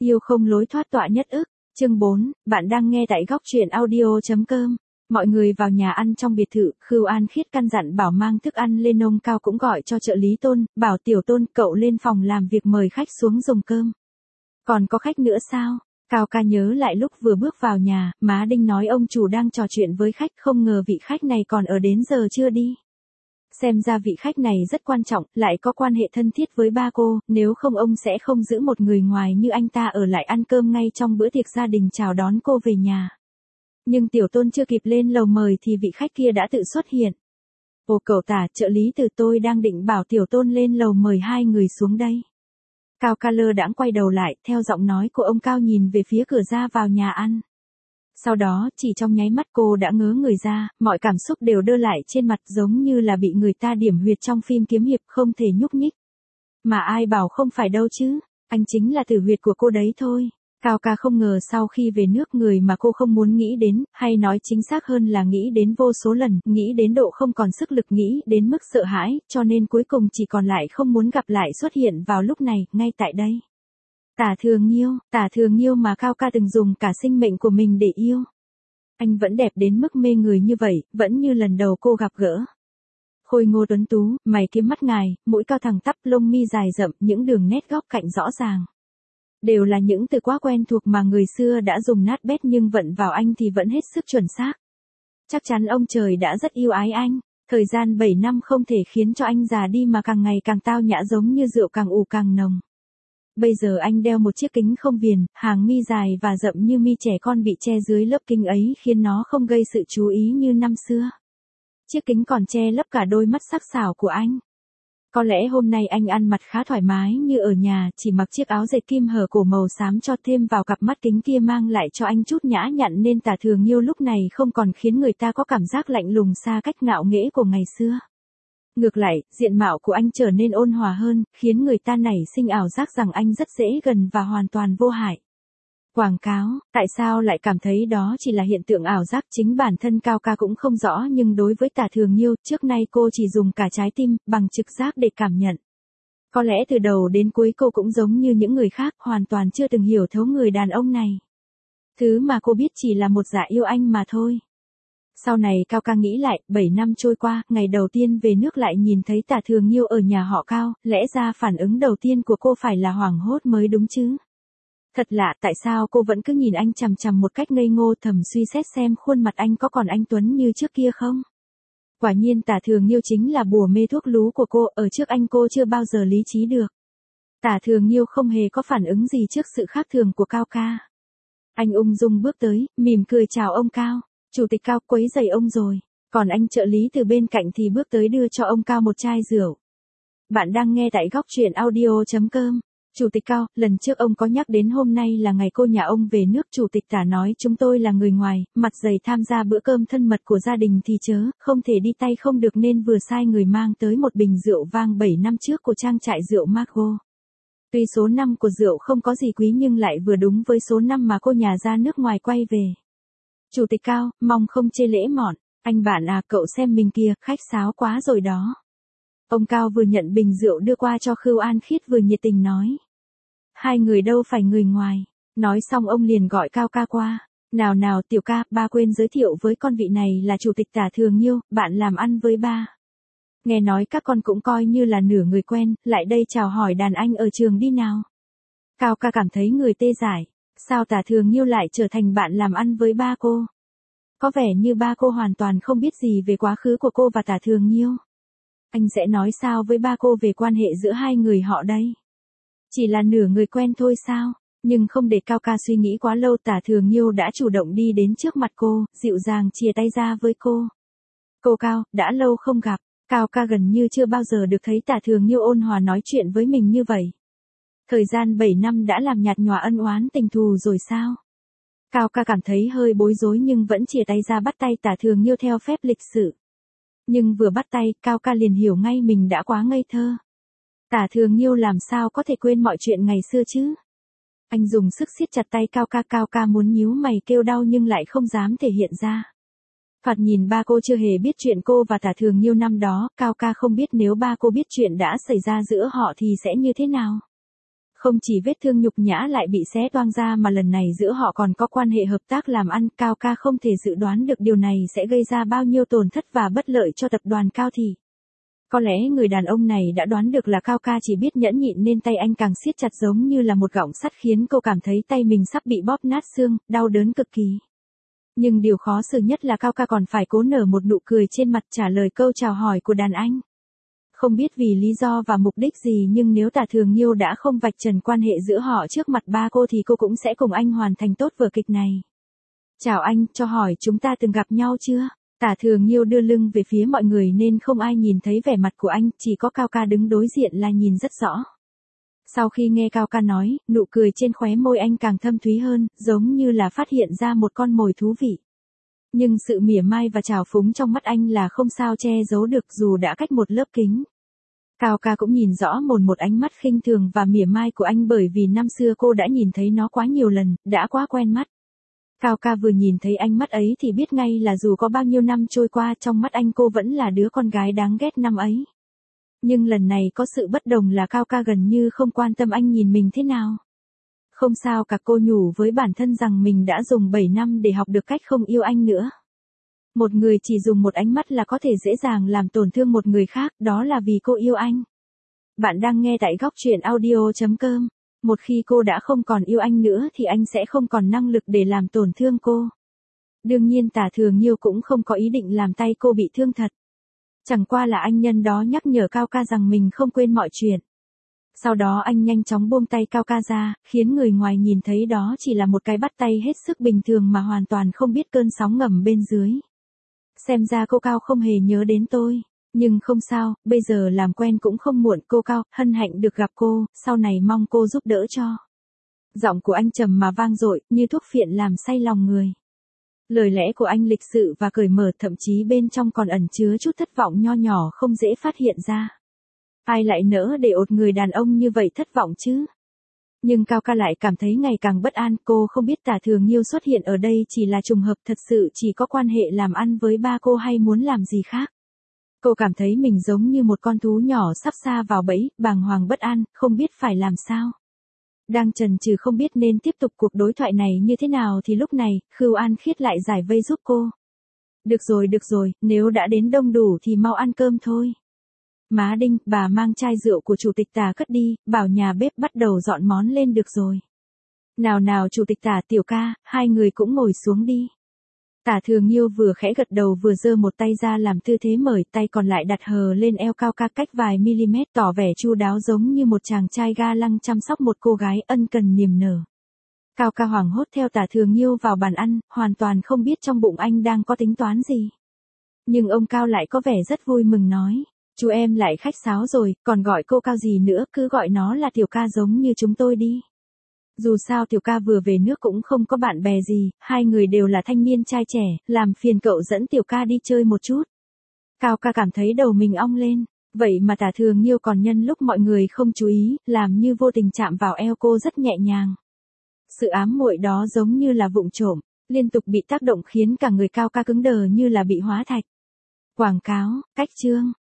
Yêu không lối thoát tọa nhất ức. Chương 4, bạn đang nghe tại góc truyện audio.com. Mọi người vào nhà ăn trong biệt thự, Khưu An Khiết căn dặn bảo mang thức ăn lên. Ông Cao cũng gọi cho trợ lý Tôn, bảo Tiểu Tôn cậu lên phòng làm việc mời khách xuống dùng cơm. Còn có khách nữa sao? Cao ca nhớ lại lúc vừa bước vào nhà, má Đinh nói ông chủ đang trò chuyện với khách, không ngờ vị khách này còn ở đến giờ chưa đi. Xem ra vị khách này rất quan trọng, lại có quan hệ thân thiết với ba cô, nếu không ông sẽ không giữ một người ngoài như anh ta ở lại ăn cơm ngay trong bữa tiệc gia đình chào đón cô về nhà. Nhưng Tiểu Tôn chưa kịp lên lầu mời thì vị khách kia đã tự xuất hiện. Ồ cậu Tả, trợ lý từ tôi đang định bảo Tiểu Tôn lên lầu mời hai người xuống đây. Cao ca lơ đãng quay đầu lại, theo giọng nói của ông Cao nhìn về phía cửa ra vào nhà ăn. Sau đó, chỉ trong nháy mắt cô đã ngớ người ra, mọi cảm xúc đều đơ lại trên mặt giống như là bị người ta điểm huyệt trong phim kiếm hiệp không thể nhúc nhích. Mà ai bảo không phải đâu chứ, anh chính là tử huyệt của cô đấy thôi. Cao ca không ngờ sau khi về nước người mà cô không muốn nghĩ đến, hay nói chính xác hơn là nghĩ đến vô số lần, nghĩ đến độ không còn sức lực, nghĩ đến mức sợ hãi, cho nên cuối cùng chỉ còn lại không muốn gặp lại xuất hiện vào lúc này, ngay tại đây. Tả Thường Nghiêu mà Cao ca từng dùng cả sinh mệnh của mình để yêu. Anh vẫn đẹp đến mức mê người như vậy, vẫn như lần đầu cô gặp gỡ. Khôi ngô tuấn tú, mày kiếm mắt ngài, mũi cao thẳng tắp, lông mi dài rậm, những đường nét góc cạnh rõ ràng. Đều là những từ quá quen thuộc mà người xưa đã dùng nát bét nhưng vận vào anh thì vẫn hết sức chuẩn xác. Chắc chắn ông trời đã rất yêu ái anh. Thời gian 7 năm không thể khiến cho anh già đi mà càng ngày càng tao nhã giống như rượu càng ủ càng nồng. Bây giờ anh đeo một chiếc kính không viền, hàng mi dài và rậm như mi trẻ con bị che dưới lớp kính ấy khiến nó không gây sự chú ý như năm xưa. Chiếc kính còn che lấp cả đôi mắt sắc sảo của anh. Có lẽ hôm nay anh ăn mặc khá thoải mái như ở nhà, chỉ mặc chiếc áo dệt kim hở cổ màu xám cho thêm vào cặp mắt kính kia mang lại cho anh chút nhã nhặn nên Tả Thường Nghiêu lúc này không còn khiến người ta có cảm giác lạnh lùng xa cách ngạo nghễ của ngày xưa. Ngược lại, diện mạo của anh trở nên ôn hòa hơn, khiến người ta nảy sinh ảo giác rằng anh rất dễ gần và hoàn toàn vô hại. Quảng cáo, tại sao lại cảm thấy đó chỉ là hiện tượng ảo giác, chính bản thân Cao ca cũng không rõ nhưng đối với Tả Thường Nghiêu, trước nay cô chỉ dùng cả trái tim, bằng trực giác để cảm nhận. Có lẽ từ đầu đến cuối cô cũng giống như những người khác, hoàn toàn chưa từng hiểu thấu người đàn ông này. Thứ mà cô biết chỉ là một dạ yêu anh mà thôi. Sau này Cao ca nghĩ lại, 7 năm trôi qua, ngày đầu tiên về nước lại nhìn thấy Tả Thường Nghiêu ở nhà họ Cao, lẽ ra phản ứng đầu tiên của cô phải là hoảng hốt mới đúng chứ. Thật lạ, tại sao cô vẫn cứ nhìn anh chằm chằm một cách ngây ngô, thầm suy xét xem khuôn mặt anh có còn anh tuấn như trước kia không? Quả nhiên Tả Thường Nghiêu chính là bùa mê thuốc lú của cô, ở trước anh cô chưa bao giờ lý trí được. Tả Thường Nghiêu không hề có phản ứng gì trước sự khác thường của Cao ca. Anh ung dung bước tới, mỉm cười chào ông Cao. Chủ tịch Cao, quấy rầy ông rồi. Còn anh trợ lý từ bên cạnh thì bước tới đưa cho ông Cao một chai rượu. Bạn đang nghe tại góc truyện audio.com. Chủ tịch Cao, lần trước ông có nhắc đến hôm nay là ngày cô nhà ông về nước. Chủ tịch Tả nói chúng tôi là người ngoài, mặt dày tham gia bữa cơm thân mật của gia đình thì chớ, không thể đi tay không được nên vừa sai người mang tới một bình rượu vang 7 năm trước của trang trại rượu Margo. Tuy số năm của rượu không có gì quý nhưng lại vừa đúng với số năm mà cô nhà ra nước ngoài quay về. Chủ tịch Cao, mong không chê lễ mọn. Anh bạn à, cậu xem mình kìa, khách sáo quá rồi đó. Ông Cao vừa nhận bình rượu đưa qua cho Khưu An Khiết vừa nhiệt tình nói. Hai người đâu phải người ngoài. Nói xong ông liền gọi Cao ca qua. Nào nào Tiểu ca, ba quên giới thiệu với con vị này là Chủ tịch Tả Thường Nghiêu, bạn làm ăn với ba. Nghe nói các con cũng coi như là nửa người quen, lại đây chào hỏi đàn anh ở trường đi nào. Cao ca cảm thấy người tê dại. Sao Tả Thường Nghiêu lại trở thành bạn làm ăn với ba cô? Có vẻ như ba cô hoàn toàn không biết gì về quá khứ của cô và Tả Thường Nghiêu. Anh sẽ nói sao với ba cô về quan hệ giữa hai người họ đây? Chỉ là nửa người quen thôi sao? Nhưng không để Cao ca suy nghĩ quá lâu, Tả Thường Nghiêu đã chủ động đi đến trước mặt cô, dịu dàng chìa tay ra với cô. Cô Cao, đã lâu không gặp. Cao ca gần như chưa bao giờ được thấy Tả Thường Nghiêu ôn hòa nói chuyện với mình như vậy. Thời gian 7 năm đã làm nhạt nhòa ân oán tình thù rồi sao? Cao ca cảm thấy hơi bối rối nhưng vẫn chìa tay ra bắt tay Tả Thường Nghiêu theo phép lịch sự. Nhưng vừa bắt tay, Cao ca liền hiểu ngay mình đã quá ngây thơ. Tả Thường Nghiêu làm sao có thể quên mọi chuyện ngày xưa chứ? Anh dùng sức siết chặt tay Cao ca muốn nhíu mày kêu đau nhưng lại không dám thể hiện ra. Thoạt nhìn ba cô chưa hề biết chuyện cô và Tả Thường Nghiêu năm đó, Cao ca không biết nếu ba cô biết chuyện đã xảy ra giữa họ thì sẽ như thế nào. Không chỉ vết thương nhục nhã lại bị xé toang ra mà lần này giữa họ còn có quan hệ hợp tác làm ăn, Cao ca không thể dự đoán được điều này sẽ gây ra bao nhiêu tổn thất và bất lợi cho tập đoàn Cao Thị. Có lẽ người đàn ông này đã đoán được là Cao ca chỉ biết nhẫn nhịn nên tay anh càng siết chặt giống như là một gọng sắt khiến cô cảm thấy tay mình sắp bị bóp nát xương, đau đớn cực kỳ. Nhưng điều khó xử nhất là Cao ca còn phải cố nở một nụ cười trên mặt trả lời câu chào hỏi của đàn anh. Không biết vì lý do và mục đích gì nhưng nếu Tả Thường Nhiêu đã không vạch trần quan hệ giữa họ trước mặt ba cô thì cô cũng sẽ cùng anh hoàn thành tốt vở kịch này. Chào anh, cho hỏi chúng ta từng gặp nhau chưa? Tả Thường Nhiêu đưa lưng về phía mọi người nên không ai nhìn thấy vẻ mặt của anh, chỉ có Cao ca đứng đối diện là nhìn rất rõ. Sau khi nghe Cao ca nói, nụ cười trên khóe môi anh càng thâm thúy hơn, giống như là phát hiện ra một con mồi thú vị. Nhưng sự mỉa mai và trào phúng trong mắt anh là không sao che giấu được dù đã cách một lớp kính. Cao ca cũng nhìn rõ một ánh mắt khinh thường và mỉa mai của anh bởi vì năm xưa cô đã nhìn thấy nó quá nhiều lần, đã quá quen mắt. Cao ca vừa nhìn thấy ánh mắt ấy thì biết ngay là dù có bao nhiêu năm trôi qua trong mắt anh cô vẫn là đứa con gái đáng ghét năm ấy. Nhưng lần này có sự bất đồng là Cao ca gần như không quan tâm anh nhìn mình thế nào. Không sao cả, cô nhủ với bản thân rằng mình đã dùng 7 năm để học được cách không yêu anh nữa. Một người chỉ dùng một ánh mắt là có thể dễ dàng làm tổn thương một người khác, đó là vì cô yêu anh. Bạn đang nghe tại góc truyện audio.com. Một khi cô đã không còn yêu anh nữa thì anh sẽ không còn năng lực để làm tổn thương cô. Đương nhiên Tả Thường Nhiêu cũng không có ý định làm tay cô bị thương thật. Chẳng qua là anh nhân đó nhắc nhở Cao ca rằng mình không quên mọi chuyện. Sau đó anh nhanh chóng buông tay Cao ca ra, khiến người ngoài nhìn thấy đó chỉ là một cái bắt tay hết sức bình thường mà hoàn toàn không biết cơn sóng ngầm bên dưới. Xem ra cô Cao không hề nhớ đến tôi. Nhưng không sao, bây giờ làm quen cũng không muộn. Cô Cao, hân hạnh được gặp cô, sau này mong cô giúp đỡ cho. Giọng của anh trầm mà vang dội, như thuốc phiện làm say lòng người. Lời lẽ của anh lịch sự và cởi mở, thậm chí bên trong còn ẩn chứa chút thất vọng nho nhỏ không dễ phát hiện ra. Ai lại nỡ để ột người đàn ông như vậy thất vọng chứ? Nhưng Cao ca lại cảm thấy ngày càng bất an, cô không biết Tả Thường Nhiêu xuất hiện ở đây chỉ là trùng hợp thật sự chỉ có quan hệ làm ăn với ba cô hay muốn làm gì khác. Cô cảm thấy mình giống như một con thú nhỏ sắp sa vào bẫy, bàng hoàng bất an, không biết phải làm sao. Đang chần chừ không biết nên tiếp tục cuộc đối thoại này như thế nào thì lúc này, Khưu An Khiết lại giải vây giúp cô. Được rồi, nếu đã đến đông đủ thì mau ăn cơm thôi. Má Đinh, bà mang chai rượu của chủ tịch Tả cất đi, bảo nhà bếp bắt đầu dọn món lên được rồi. Nào chủ tịch Tả, Tiểu ca, hai người cũng ngồi xuống đi. Tả Thường Nhiêu vừa khẽ gật đầu vừa giơ một tay ra làm tư thế mời, tay còn lại đặt hờ lên eo Cao ca cách vài mm, tỏ vẻ chu đáo giống như một chàng trai ga lăng chăm sóc một cô gái ân cần niềm nở. Cao ca hoảng hốt theo Tả Thường Nhiêu vào bàn ăn, hoàn toàn không biết trong bụng anh đang có tính toán gì. Nhưng ông Cao lại có vẻ rất vui mừng nói, chú em lại khách sáo rồi, còn gọi cô Cao gì nữa, cứ gọi nó là Tiểu ca giống như chúng tôi đi. Dù sao Tiểu ca vừa về nước cũng không có bạn bè gì, hai người đều là thanh niên trai trẻ, làm phiền cậu dẫn Tiểu ca đi chơi một chút. Cao ca cảm thấy đầu mình ong lên, vậy mà Tả Thường Nhiêu còn nhân lúc mọi người không chú ý, làm như vô tình chạm vào eo cô rất nhẹ nhàng. Sự ám muội đó giống như là vụng trộm, liên tục bị tác động khiến cả người Cao ca cứng đờ như là bị hóa thạch. Quảng cáo, cách chương.